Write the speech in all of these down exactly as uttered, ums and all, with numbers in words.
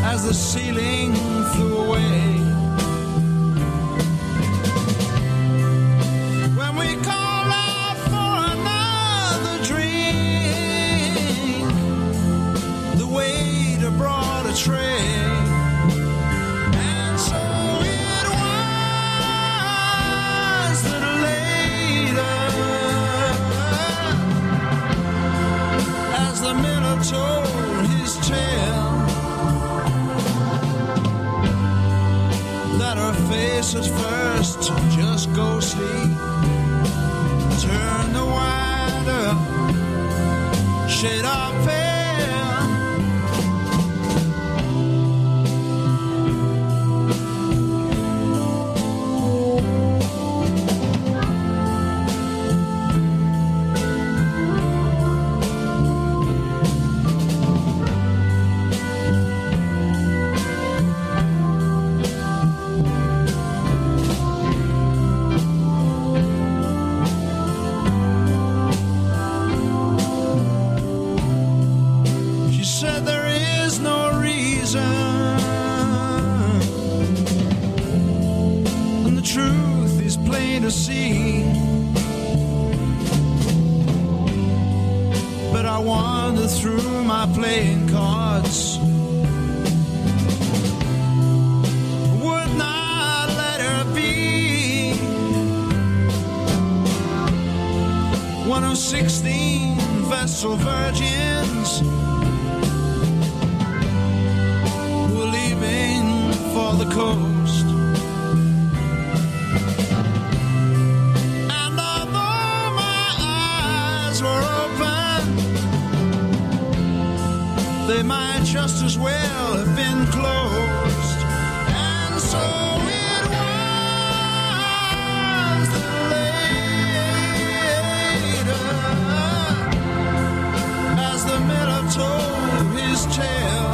as the ceiling flew away. When we called out for another drink, the waiter brought a tray. And so it was that later, as the miller told his tale, that her face at first just ghostly turned the wider shade of pale. To see, but I wandered through my playing cards, would not let her be one of sixteen Vestal virgins who were leaving for the coast. They might just as well have been closed. And so it was that later, as the miller told his tale,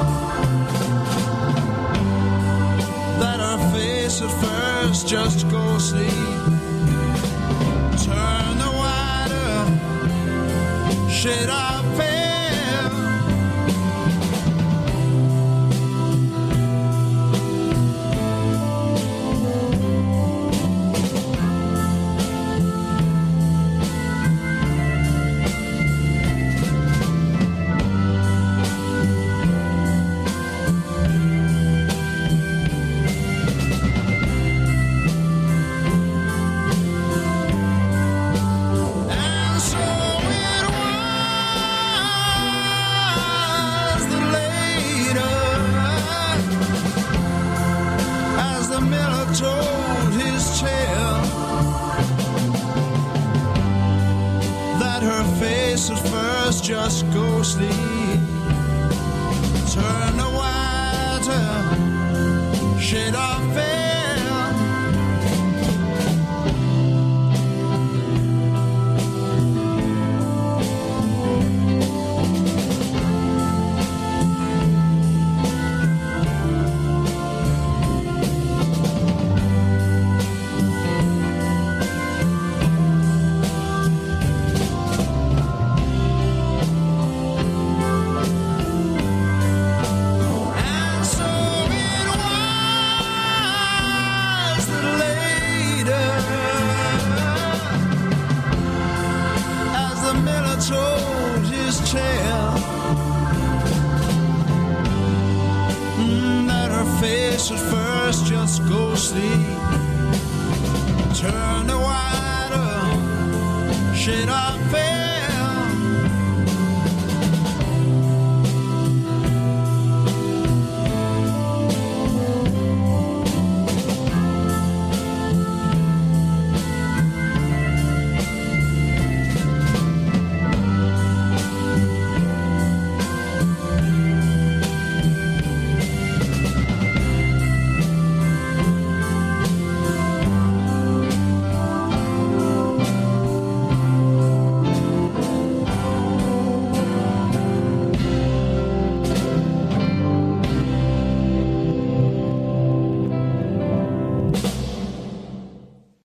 that her face at first just ghostly turned the wider shade of pale. Told his tale, that her face at first just ghostly turned a whiter shade of pale. Told his tale, mm, that her face at first just ghostly turned a wider shade of pale.